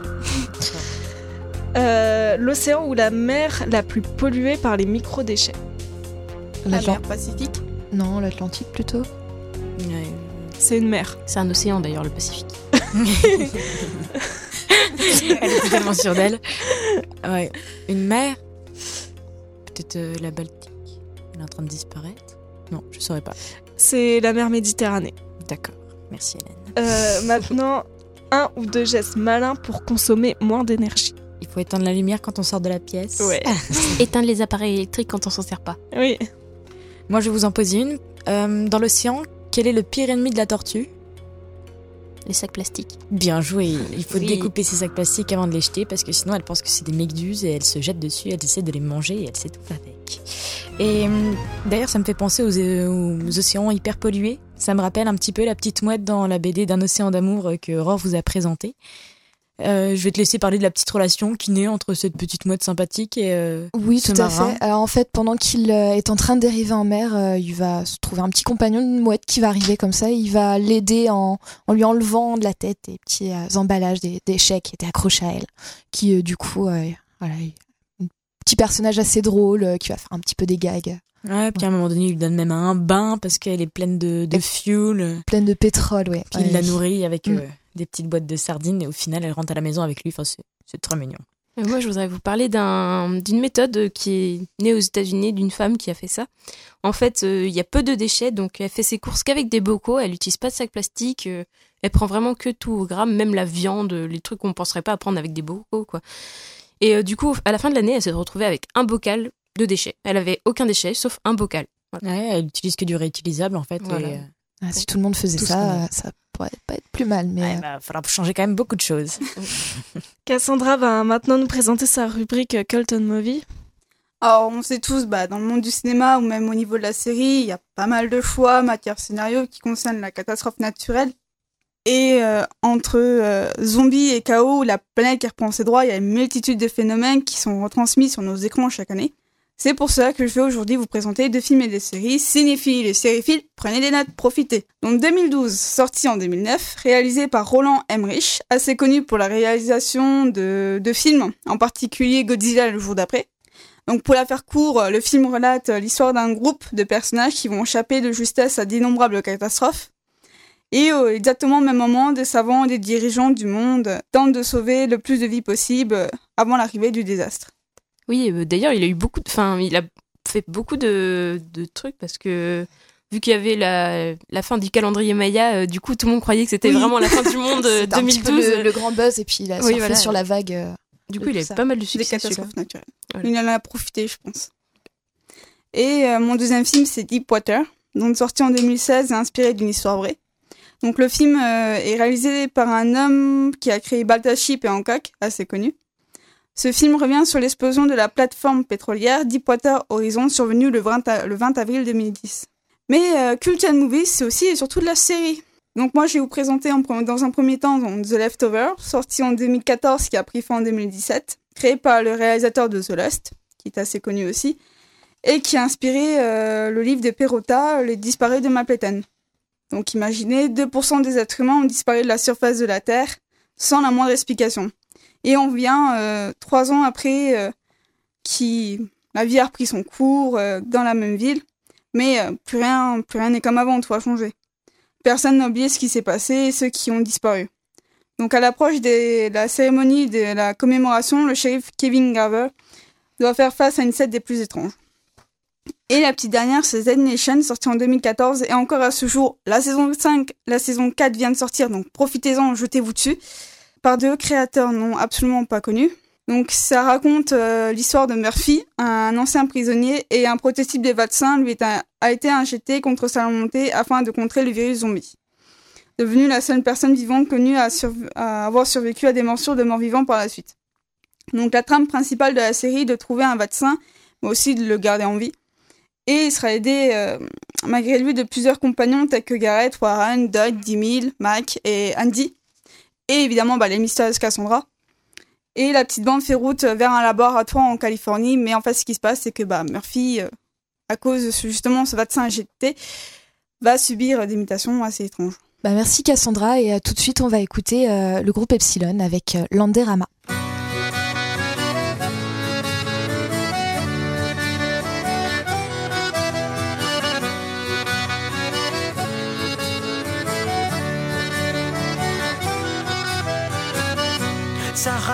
Euh, L'océan ou la mer la plus polluée par les microdéchets. La L'Atlan- mer Pacifique. Non, l'Atlantique plutôt. Ouais, C'est une mer. C'est un océan d'ailleurs, le Pacifique. Elle est totalement sûre d'elle. Ouais. Une mer. Peut-être euh, la Baltique. Elle est en train de disparaître. Non, je saurais pas. C'est la mer Méditerranée. D'accord. Merci Hélène. Euh, maintenant, un ou deux gestes malins pour consommer moins d'énergie. Il faut éteindre la lumière quand on sort de la pièce. Ouais. Éteindre les appareils électriques quand on s'en sert pas. Oui. Moi, je vais vous en poser une. Euh, dans l'océan, quel est le pire ennemi de la tortue ? Les sacs plastiques. Bien joué. Il faut Oui. découper ces sacs plastiques avant de les jeter parce que sinon elle pense que c'est des méduses et elle se jette dessus, elle essaie de les manger et elle s'étouffe avec. Et hum, d'ailleurs ça me fait penser aux, aux océans hyper pollués. Ça me rappelle un petit peu la petite mouette dans la B D d'Un océan d'amour que Aurore vous a présenté. Euh, je vais te laisser parler de la petite relation qui naît entre cette petite mouette sympathique et euh, Oui, ce tout à marin. fait. Alors en fait, pendant qu'il euh, est en train de dériver en mer, euh, il va se trouver un petit compagnon de mouette qui va arriver comme ça. Il va l'aider en, en lui enlevant de la tête des petits euh, emballages, des déchets qui étaient accrochés à elle. Qui, euh, du coup, euh, voilà, un petit personnage assez drôle euh, qui va faire un petit peu des gags. Ouais, puis à un moment donné, il lui donne même un bain parce qu'elle est pleine de, de fuel. Pleine de pétrole, ouais. Puis il Ouais. la nourrit avec Mm. euh, des petites boîtes de sardines et au final, elle rentre à la maison avec lui. Enfin, c'est, c'est très mignon. Et moi, je voudrais vous parler d'un, d'une méthode qui est née aux États-Unis, d'une femme qui a fait ça. En fait, euh, il y a peu de déchets, donc elle fait ses courses qu'avec des bocaux. Elle n'utilise pas de sac plastique. euh, elle prend vraiment que tout au gramme, même la viande, les trucs qu'on ne penserait pas à prendre avec des bocaux, quoi. Et euh, du coup, à la fin de l'année, elle s'est retrouvée avec un bocal de déchets. Elle avait aucun déchet, sauf un bocal. Voilà. Ouais, elle utilise que du réutilisable en fait. Voilà. Et, euh, Ah, si tout le monde faisait Tout ce ça, qu'on a. euh, ça pourrait pas être plus mal. Mais ouais, euh, bah, faudra changer quand même beaucoup de choses. Cassandra va maintenant nous présenter sa rubrique Colton Movie. Alors, on sait tous, bah, dans le monde du cinéma ou même au niveau de la série, il y a pas mal de choix, matière scénario qui concernent la catastrophe naturelle. Et euh, entre euh, zombies et chaos, la planète qui reprend ses droits, il y a une multitude de phénomènes qui sont retransmis sur nos écrans chaque année. C'est pour ça que je vais aujourd'hui vous présenter deux films et des séries. Cinéphiles et sériphiles, prenez des notes, profitez. Donc deux mille douze, sorti en deux mille neuf, réalisé par Roland Emmerich, assez connu pour la réalisation de, de films, en particulier Godzilla le jour d'après. Donc pour la faire court, le film relate l'histoire d'un groupe de personnages qui vont échapper de justesse à d'innombrables catastrophes. Et au exactement au même moment, des savants et des dirigeants du monde tentent de sauver le plus de vies possible avant l'arrivée du désastre. Oui, euh, d'ailleurs, il a eu beaucoup de... Enfin, il a fait beaucoup de, de trucs parce que... Vu qu'il y avait la, la fin du calendrier Maya, euh, du coup, tout le monde croyait que c'était Oui. vraiment la fin du monde euh, c'était un petit peu deux mille douze. le, le grand buzz et puis il a Oui, surfé voilà. sur la vague. euh, Du coup, de il a tout eu ça. pas mal de Des succès. catastrophes celui-là. naturelles. Voilà. Il en a profité, je pense. Et euh, mon deuxième film, c'est Deepwater, donc sorti en deux mille seize et inspiré d'une histoire vraie. Donc le film euh, est réalisé par un homme qui a créé Baltaship et Hancock, assez connu. Ce film revient sur l'explosion de la plateforme pétrolière Deepwater Horizon survenue le vingt, a- le vingt avril deux mille dix. Mais euh, Cult and Movies, c'est aussi et surtout de la série. Donc moi, je vais vous présenter en pre- dans un premier temps donc, The Leftovers, sorti en deux mille quatorze, qui a pris fin en deux mille dix-sept, créé par le réalisateur de The Lost, qui est assez connu aussi, et qui a inspiré euh, le livre de Perrotta, Les disparus de Mapleton. Donc imaginez, deux pour cent des êtres humains ont disparu de la surface de la Terre sans la moindre explication. Et on vient euh, trois ans après euh, qui la vie a repris son cours euh, dans la même ville, mais euh, plus rien, plus rien n'est comme avant, tout a changé. Personne n'a oublié ce qui s'est passé et ceux qui ont disparu. Donc à l'approche de la cérémonie de la commémoration, le shérif Kevin Garver doit faire face à une scène des plus étranges. Et la petite dernière, c'est Z Nation, sorti en deux mille quatorze, et encore à ce jour, la saison cinq, la saison quatre vient de sortir, donc profitez-en, jetez-vous dessus, par deux créateurs non absolument pas connus. Donc ça raconte euh, l'histoire de Murphy, un ancien prisonnier, et un prototype des vaccins lui est un- a été injecté contre sa volonté afin de contrer le virus zombie. Devenu la seule personne vivante connue à, surv- à avoir survécu à des morsures de morts-vivants par la suite. Donc la trame principale de la série est de trouver un vaccin, mais aussi de le garder en vie. Et il sera aidé, euh, malgré lui, de plusieurs compagnons tels que Garrett, Warren, Doug, Dimil, Mac et Andy. Et évidemment, bah, les mystérieuses Cassandra. Et la petite bande fait route vers un laboratoire en Californie. Mais en fait, ce qui se passe, c'est que bah, Murphy, euh, à cause de ce, justement ce vaccin injecté, va subir des mutations assez étranges. Bah, merci Cassandra et euh, tout de suite on va écouter euh, le groupe Epsilon avec euh, Landerama. Thank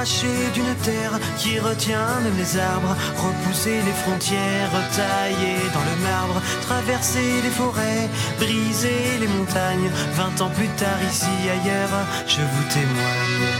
arraché d'une terre qui retient même les arbres, repousser les frontières, tailler dans le marbre, traverser les forêts, briser les montagnes. Vingt ans plus tard, ici, ailleurs, je vous témoigne.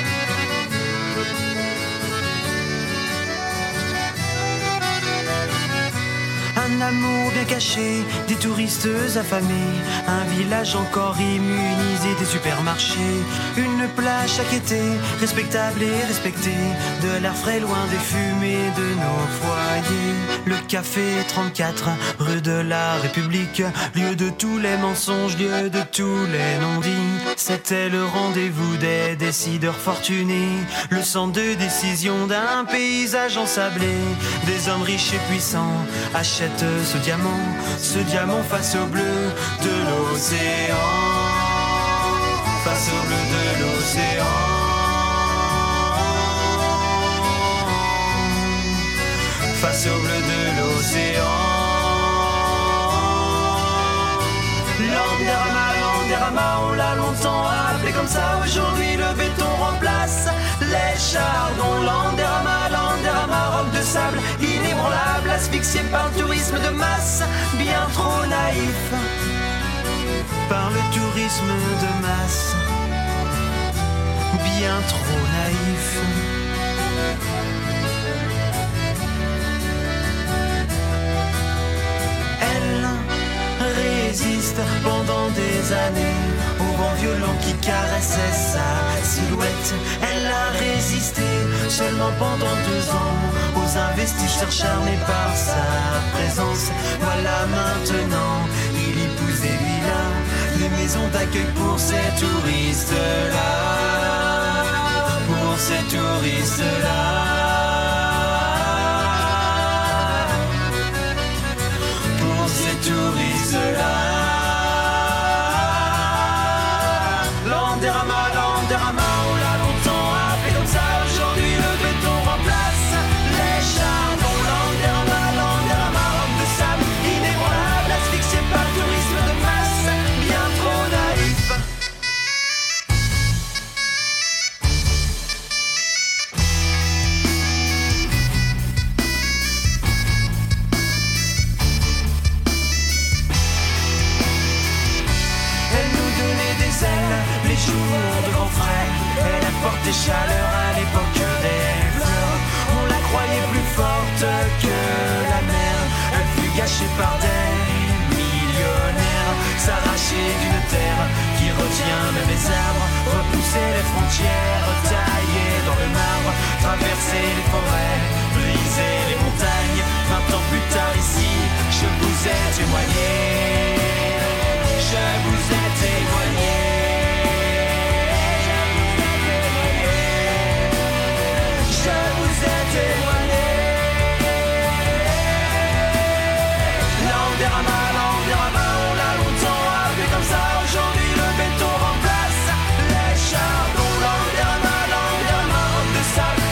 Un amour bien caché, des touristes affamés, un village encore immunisé des supermarchés, une plage chaque été, respectable et respectée, de l'air frais loin des fumées de nos foyers. Le café trente-quatre, rue de la République, lieu de tous les mensonges, lieu de tous les non-dits. C'était le rendez-vous des décideurs fortunés, le centre de décision d'un paysage ensablé. Des hommes riches et puissants achètent ce diamant, ce diamant face au bleu de l'océan, face au bleu de l'océan, face au bleu de l'océan. Landerama, Landerama, on l'a longtemps appelé comme ça. Aujourd'hui le béton remplace les chardons. Landerama, Landerama, roc de sable inébranlable, asphyxié par le tourisme de masse, bien trop naïf. Par le tourisme de masse, bien trop naïf. Résiste pendant des années au vent violent qui caressait sa silhouette. Elle a résisté seulement pendant deux ans aux investisseurs charmés par sa présence. Voilà maintenant, il épouse des villas, des maisons d'accueil pour ces touristes-là, pour ces touristes-là, pour ces touristes-là. Landerama, Landerama, on l'a longtemps appelé comme ça. Aujourd'hui le béton remplace les chardons. Landerama, Landerama, roc de sable inébranlable, asphyxié par le tourisme de masse, bien trop naïf. Les jours de grands frais, elle apportait chaleur à l'époque des fleurs. On la croyait plus forte que la mer. Elle fut gâchée par des millionnaires, s'arracher d'une terre qui retient même les arbres, repousser les frontières, tailler dans le marbre, traverser les forêts, briser les montagnes. Vingt ans plus tard ici, je vous ai témoigné, je vous ai témoigné. Landerama, Landerama, on l'a longtemps appelé comme ça. Aujourd'hui le béton remplace les chardons. Landerama, Landerama, roc de sable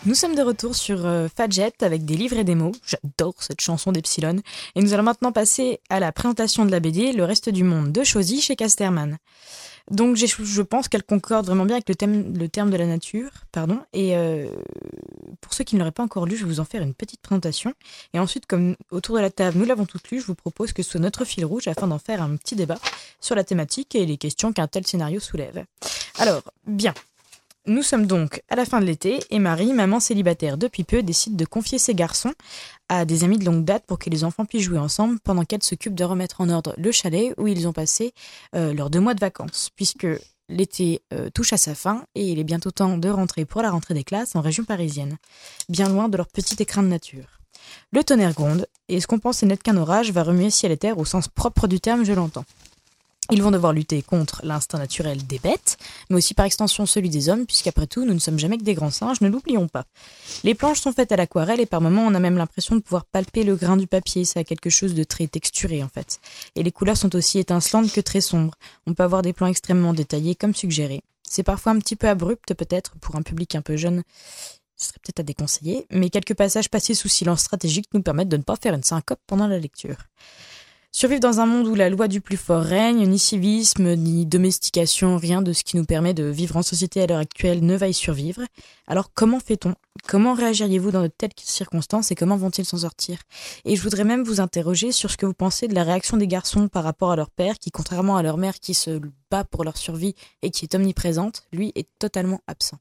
Nous sommes de retour sur euh, Fadjet avec des livres et des mots. J'adore cette chanson d'Epsilon. Et nous allons maintenant passer à la présentation de la B D Le reste du monde de Chosy chez Casterman. Donc j'ai, je pense qu'elle concorde vraiment bien avec le, thème, le terme de la nature. Pardon. Et euh, pour ceux qui ne l'auraient pas encore lu, je vais vous en faire une petite présentation. Et ensuite, comme autour de la table, nous l'avons toutes lu, je vous propose que ce soit notre fil rouge afin d'en faire un petit débat sur la thématique et les questions qu'un tel scénario soulève. Alors, bien. Nous sommes donc à la fin de l'été et Marie, maman célibataire depuis peu, décide de confier ses garçons à des amis de longue date pour que les enfants puissent jouer ensemble pendant qu'elle s'occupe de remettre en ordre le chalet où ils ont passé euh, leurs deux mois de vacances, puisque l'été euh, touche à sa fin et il est bientôt temps de rentrer pour la rentrée des classes en région parisienne, bien loin de leur petit écrin de nature. Le tonnerre gronde et ce qu'on pensait n'être qu'un orage va remuer ciel et terre au sens propre du terme, je l'entends. Ils vont devoir lutter contre l'instinct naturel des bêtes, mais aussi par extension celui des hommes, puisqu'après tout, nous ne sommes jamais que des grands singes, ne l'oublions pas. Les planches sont faites à l'aquarelle et par moments, on a même l'impression de pouvoir palper le grain du papier, ça a quelque chose de très texturé en fait. Et les couleurs sont aussi étincelantes que très sombres. On peut avoir des plans extrêmement détaillés comme suggéré. C'est parfois un petit peu abrupt peut-être pour un public un peu jeune, ce serait peut-être à déconseiller, mais quelques passages passés sous silence stratégique nous permettent de ne pas faire une syncope pendant la lecture. Survivre dans un monde où la loi du plus fort règne, ni civisme, ni domestication, rien de ce qui nous permet de vivre en société à l'heure actuelle ne va y survivre. Alors comment fait-on ? Comment réagiriez-vous dans de telles circonstances et comment vont-ils s'en sortir ? Et je voudrais même vous interroger sur ce que vous pensez de la réaction des garçons par rapport à leur père, qui contrairement à leur mère qui se bat pour leur survie et qui est omniprésente, lui est totalement absent.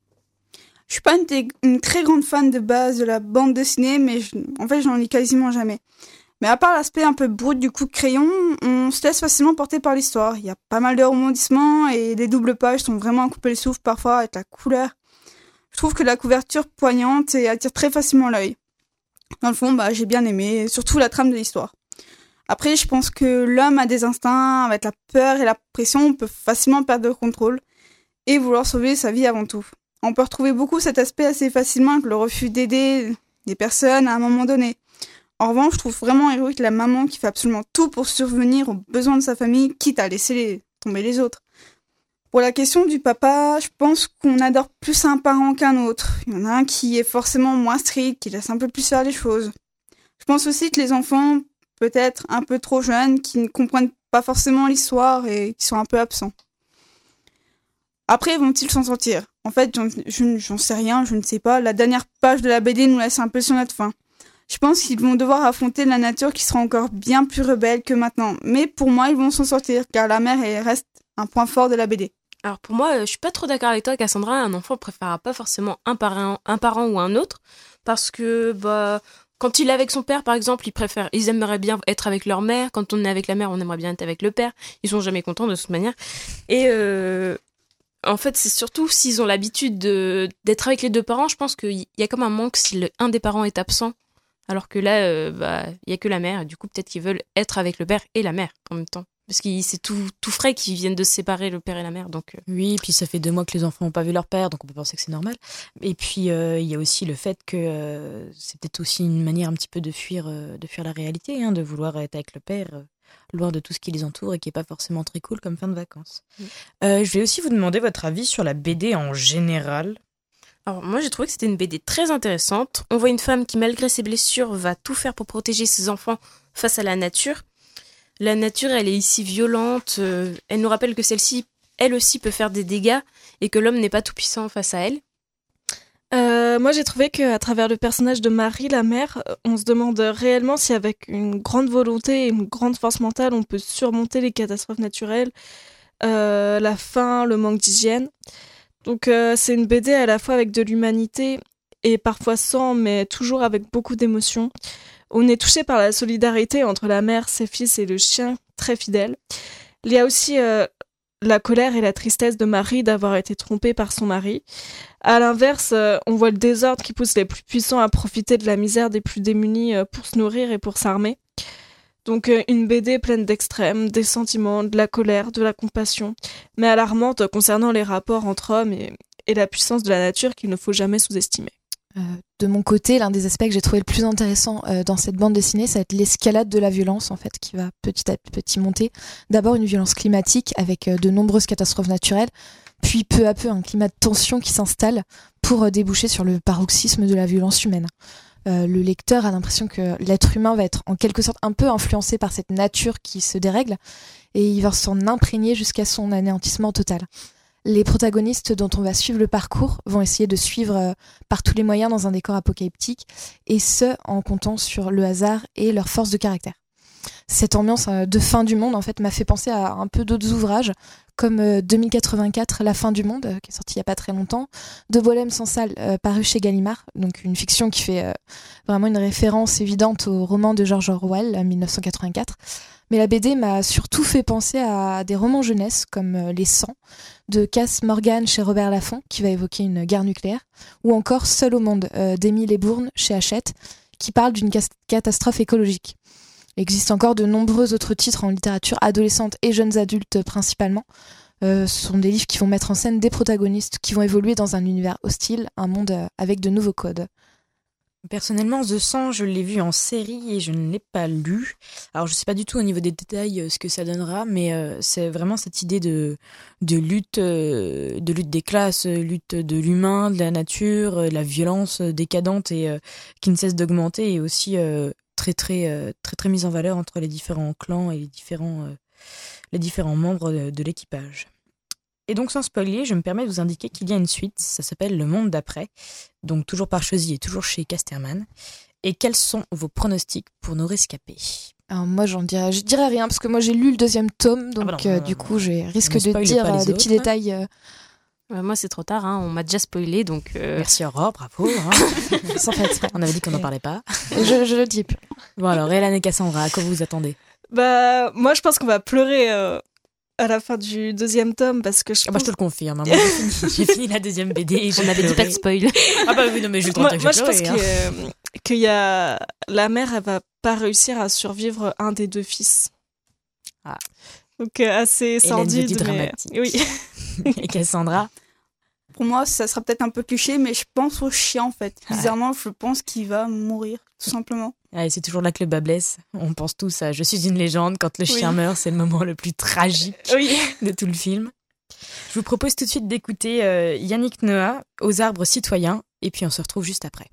Je suis pas une, t- une très grande fan de base de la bande dessinée, mais je, en fait j'en lis quasiment jamais. Mais à part l'aspect un peu brut du coup de crayon, on se laisse facilement porter par l'histoire. Il y a pas mal de rebondissements et les doubles pages sont vraiment à couper le souffle parfois avec la couleur. Je trouve que la couverture poignante et attire très facilement l'œil. Dans le fond, bah, j'ai bien aimé, surtout la trame de l'histoire. Après, je pense que l'homme a des instincts, avec la peur et la pression, on peut facilement perdre le contrôle et vouloir sauver sa vie avant tout. On peut retrouver beaucoup cet aspect assez facilement avec le refus d'aider des personnes à un moment donné. En revanche, je trouve vraiment héroïque la maman qui fait absolument tout pour survenir aux besoins de sa famille, quitte à laisser les, tomber les autres. Pour la question du papa, je pense qu'on adore plus un parent qu'un autre. Il y en a un qui est forcément moins strict, qui laisse un peu plus faire les choses. Je pense aussi que les enfants, peut-être un peu trop jeunes, qui ne comprennent pas forcément l'histoire et qui sont un peu absents. Après, vont-ils s'en sortir ? En fait, j'en, je, j'en sais rien, je ne sais pas. La dernière page de la B D nous laisse un peu sur notre faim. Je pense qu'ils vont devoir affronter la nature qui sera encore bien plus rebelle que maintenant. Mais pour moi, ils vont s'en sortir, car la mer elle reste un point fort de la B D. Alors pour moi, je suis pas trop d'accord avec toi, Cassandra. Un enfant préférera pas forcément un parent, un parent ou un autre, parce que bah quand il est avec son père, par exemple, ils préfèrent, ils aimeraient bien être avec leur mère. Quand on est avec la mère, on aimerait bien être avec le père. Ils sont jamais contents de toute manière. Et euh, en fait, c'est surtout s'ils ont l'habitude de d'être avec les deux parents. Je pense qu'il y a comme un manque si le, un des parents est absent. Alors que là, euh, bah, y a que la mère. Du coup, peut-être qu'ils veulent être avec le père et la mère en même temps. Parce que c'est tout, tout frais qu'ils viennent de se séparer, le père et la mère. Donc, euh... Oui, puis ça fait deux mois que les enfants n'ont pas vu leur père, donc on peut penser que c'est normal. Et puis, il euh, y a aussi le fait que euh, c'est peut-être aussi une manière un petit peu de fuir, euh, de fuir la réalité, hein, de vouloir être avec le père, euh, loin de tout ce qui les entoure et qui n'est pas forcément très cool comme fin de vacances. Oui. Euh, je vais aussi vous demander votre avis sur la B D en général. Alors moi j'ai trouvé que c'était une B D très intéressante. On voit une femme qui malgré ses blessures va tout faire pour protéger ses enfants face à la nature. La nature elle est ici violente, euh, elle nous rappelle que celle-ci elle aussi peut faire des dégâts et que l'homme n'est pas tout puissant face à elle. Euh, moi j'ai trouvé qu'à travers le personnage de Marie, la mère, on se demande réellement si avec une grande volonté et une grande force mentale on peut surmonter les catastrophes naturelles, euh, la faim, le manque d'hygiène. Donc euh, c'est une B D à la fois avec de l'humanité et parfois sans, mais toujours avec beaucoup d'émotions. On est touché par la solidarité entre la mère, ses fils et le chien très fidèle. Il y a aussi euh, la colère et la tristesse de Marie d'avoir été trompée par son mari. À l'inverse, euh, on voit le désordre qui pousse les plus puissants à profiter de la misère des plus démunis euh, pour se nourrir et pour s'armer. Donc euh, une B D pleine d'extrêmes, des sentiments, de la colère, de la compassion, mais alarmante concernant les rapports entre hommes et, et la puissance de la nature qu'il ne faut jamais sous-estimer. Euh, de mon côté, l'un des aspects que j'ai trouvé le plus intéressant euh, dans cette bande dessinée, ça va être l'escalade de la violence en fait, qui va petit à petit monter. D'abord une violence climatique avec euh, de nombreuses catastrophes naturelles, puis peu à peu un climat de tension qui s'installe pour euh, déboucher sur le paroxysme de la violence humaine. Euh, le lecteur a l'impression que l'être humain va être en quelque sorte un peu influencé par cette nature qui se dérègle et il va s'en imprégner jusqu'à son anéantissement total. Les protagonistes dont on va suivre le parcours vont essayer de suivre euh, par tous les moyens dans un décor apocalyptique et ce en comptant sur le hasard et leur force de caractère. Cette ambiance euh, de fin du monde en fait m'a fait penser à un peu d'autres ouvrages comme euh, deux mille quatre-vingt-quatre, La fin du monde, euh, qui est sorti il y a pas très longtemps, De Bohème sans salle, euh, paru chez Gallimard, donc une fiction qui fait euh, vraiment une référence évidente au roman de George Orwell, euh, dix-neuf cent quatre-vingt-quatre. Mais la B D m'a surtout fait penser à des romans jeunesse comme euh, Les cent de Cass Morgan chez Robert Laffont, qui va évoquer une guerre nucléaire, ou encore Seul au monde euh, d'Émile Bourne chez Hachette, qui parle d'une cas- catastrophe écologique. Il existe encore de nombreux autres titres en littérature adolescente et jeunes adultes principalement. Euh, ce sont des livres qui vont mettre en scène des protagonistes qui vont évoluer dans un univers hostile, un monde euh, avec de nouveaux codes. Personnellement, The cent, je l'ai vu en série et je ne l'ai pas lu. Alors, je ne sais pas du tout au niveau des détails euh, ce que ça donnera, mais euh, c'est vraiment cette idée de, de, lutte, euh, de lutte des classes, euh, lutte de l'humain, de la nature, euh, la violence euh, décadente et euh, qui ne cesse d'augmenter et aussi euh, très, très, euh, très, très mise en valeur entre les différents clans et les différents, euh, les différents membres de, de l'équipage. Et donc, sans spoiler, je me permets de vous indiquer qu'il y a une suite, ça s'appelle Le Monde d'après, donc toujours par Chauzy et toujours chez Casterman. Et quels sont vos pronostics pour nos rescapés ? Alors moi, j'en dirais, je dirais rien, parce que moi, j'ai lu le deuxième tome, donc Ah bah non, euh, non, du non, coup, j'ai risque ne de spoile dire pas les euh, des autres. petits détails. euh, Euh, moi, c'est trop tard, hein, on m'a déjà spoilé, donc... euh, Merci Aurore, bravo. Hein. sans faire exprès. On avait dit qu'on n'en parlait pas. je, je le dis plus. Bon alors, Hélène et Cassandra, à quoi vous vous attendez ? Bah, moi, je pense qu'on va pleurer euh, à la fin du deuxième tome parce que je Ah bah, pense... je te le confirme, hein. Moi, j'ai, fini, j'ai fini la deuxième B D et j'ai On avait dit pas de spoil. Ah bah oui, non mais je moi, que moi, j'ai je pense pleuré, qu'il hein. y a- qu'il y a la mère, elle va pas réussir à survivre un des deux fils. Ah. Donc euh, assez Hélène sordide, dit mais dramatique. oui. Et Cassandra ? Pour moi, ça sera peut-être un peu cliché, mais je pense au chien en fait. Ouais. Bizarrement, je pense qu'il va mourir, tout simplement. Allez, c'est toujours là que le bas blesse. On pense tous à Je suis une légende. Quand le Oui. chien meurt, c'est le moment le plus tragique Oui. de tout le film. Je vous propose tout de suite d'écouter euh, Yannick Noah, Aux arbres citoyens, et puis on se retrouve juste après.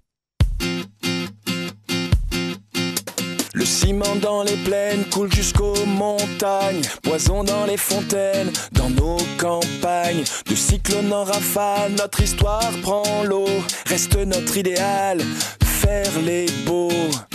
Le ciment dans les plaines coule jusqu'aux montagnes, poison dans les fontaines, dans nos campagnes. De cyclone en rafale, notre histoire prend l'eau. Reste notre idéal, faire les beaux.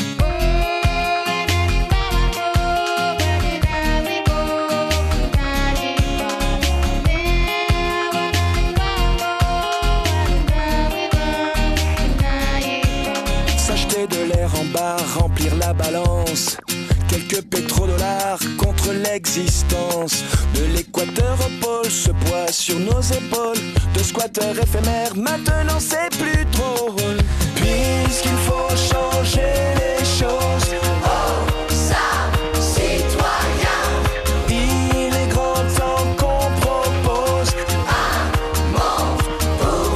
S'acheter de l'air en bar, remplir la balance. Quelques pétrodollars contre l'existence. De l'équateur au pôle, ce poids sur nos épaules. De squatteurs éphémères, maintenant c'est plus drôle. Puisqu'il faut changer les choses. Oh, ça, citoyen. Il est grand temps qu'on propose un monde pour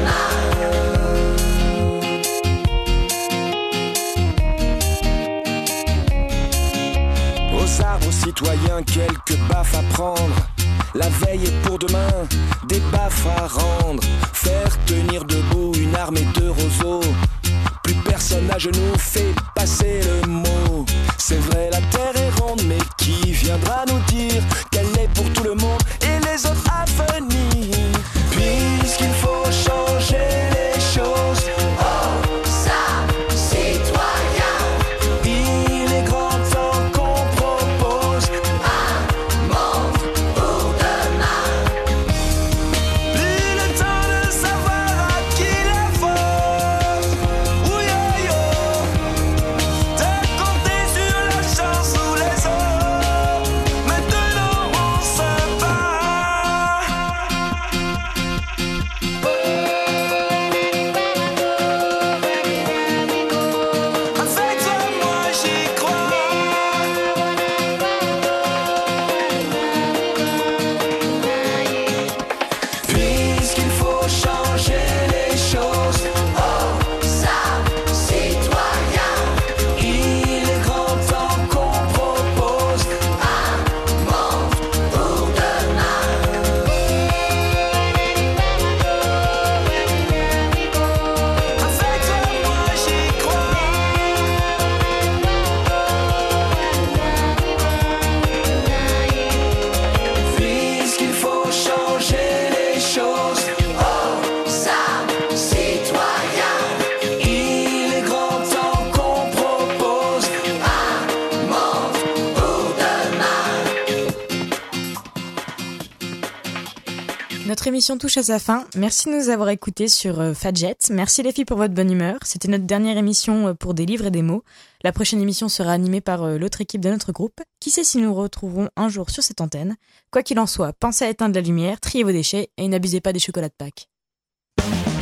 demain. Aux arbres citoyens, quelques baffes à prendre. La veille est pour demain, des baffes à rendre. Faire tenir debout une armée de roseaux. Plus personne à genoux fait passer le mot. C'est vrai, la terre est ronde, mais qui viendra nous dire qu'elle est pour tout le monde et les autres à venir? Puisqu'il faut changer les choses. Oh, ça, citoyen. Il est grand temps qu'on propose un monde pour demain. Plus le temps de savoir à qui la faute. Ouh, yo, yo. Notre émission touche à sa fin. Merci de nous avoir écoutés sur euh, Fadjet. Merci les filles pour votre bonne humeur. C'était notre dernière émission euh, pour des livres et des mots. La prochaine émission sera animée par euh, l'autre équipe de notre groupe. Qui sait si nous nous retrouverons un jour sur cette antenne. Quoi qu'il en soit, pensez à éteindre la lumière, triez vos déchets et n'abusez pas des chocolats de Pâques.